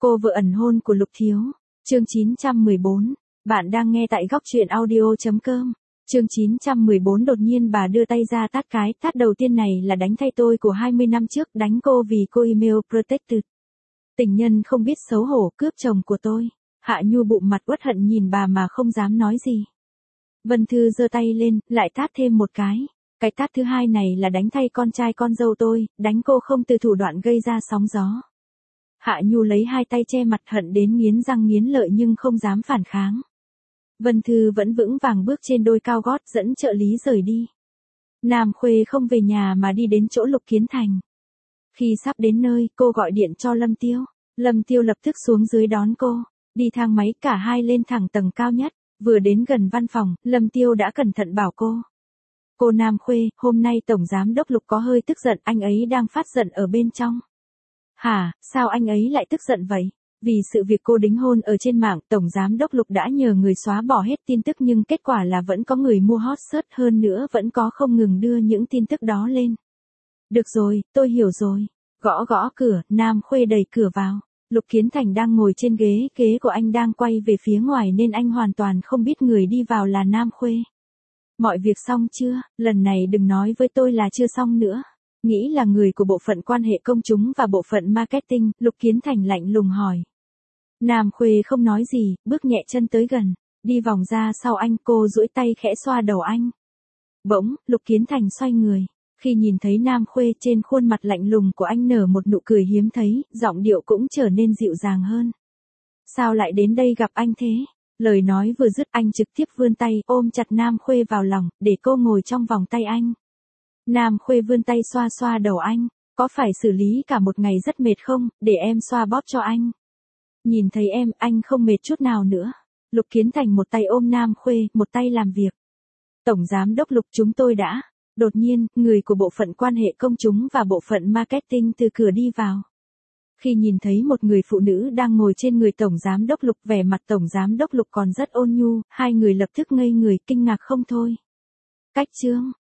Cô vợ ẩn hôn của Lục Thiếu. Chương 914. Bạn đang nghe tại góc truyện audio.com. Chương 914 đột nhiên bà đưa tay ra tát cái tát đầu tiên này là đánh thay tôi của 20 năm trước, đánh cô vì cô email protected. Tình nhân không biết xấu hổ cướp chồng của tôi. Hạ Nhu bụng mặt uất hận nhìn bà mà không dám nói gì. Vân Thư giơ tay lên, lại tát thêm một cái. Cái tát thứ hai này là đánh thay con trai con dâu tôi, đánh cô không từ thủ đoạn gây ra sóng gió. Hạ Nhu lấy hai tay che mặt hận đến nghiến răng nghiến lợi nhưng không dám phản kháng. Vân Thư vẫn vững vàng bước trên đôi cao gót dẫn trợ lý rời đi. Nam Khuê không về nhà mà đi đến chỗ Lục Kiến Thành. Khi sắp đến nơi, cô gọi điện cho Lâm Tiêu. Lâm Tiêu lập tức xuống dưới đón cô. Đi thang máy cả hai lên thẳng tầng cao nhất. Vừa đến gần văn phòng, Lâm Tiêu đã cẩn thận bảo cô. Cô Nam Khuê, hôm nay Tổng Giám Đốc Lục có hơi tức giận, anh ấy đang phát giận ở bên trong. Hả, sao anh ấy lại tức giận vậy? Vì sự việc cô đính hôn ở trên mạng, Tổng Giám Đốc Lục đã nhờ người xóa bỏ hết tin tức nhưng kết quả là vẫn có người mua hot search, hơn nữa vẫn có không ngừng đưa những tin tức đó lên. Được rồi, tôi hiểu rồi. Gõ gõ cửa, Nam Khuê đẩy cửa vào. Lục Kiến Thành đang ngồi trên ghế của anh đang quay về phía ngoài nên anh hoàn toàn không biết người đi vào là Nam Khuê. Mọi việc xong chưa? Lần này đừng nói với tôi là chưa xong nữa. Nghĩ là người của bộ phận quan hệ công chúng và bộ phận marketing, Lục Kiến Thành lạnh lùng hỏi. Nam Khuê không nói gì, bước nhẹ chân tới gần, đi vòng ra sau anh, cô duỗi tay khẽ xoa đầu anh. Bỗng, Lục Kiến Thành xoay người, khi nhìn thấy Nam Khuê trên khuôn mặt lạnh lùng của anh nở một nụ cười hiếm thấy, giọng điệu cũng trở nên dịu dàng hơn. Sao lại đến đây gặp anh thế? Lời nói vừa dứt anh trực tiếp vươn tay ôm chặt Nam Khuê vào lòng, để cô ngồi trong vòng tay anh. Nam Khuê vươn tay xoa xoa đầu anh, có phải xử lý cả một ngày rất mệt không, để em xoa bóp cho anh. Nhìn thấy em, anh không mệt chút nào nữa. Lục Kiến Thành một tay ôm Nam Khuê, một tay làm việc. Tổng Giám Đốc Lục, chúng tôi đã. Đột nhiên, người của bộ phận quan hệ công chúng và bộ phận marketing từ cửa đi vào. Khi nhìn thấy một người phụ nữ đang ngồi trên người Tổng Giám Đốc Lục, vẻ mặt Tổng Giám Đốc Lục còn rất ôn nhu, hai người lập tức ngây người kinh ngạc không thôi. Cách Trương,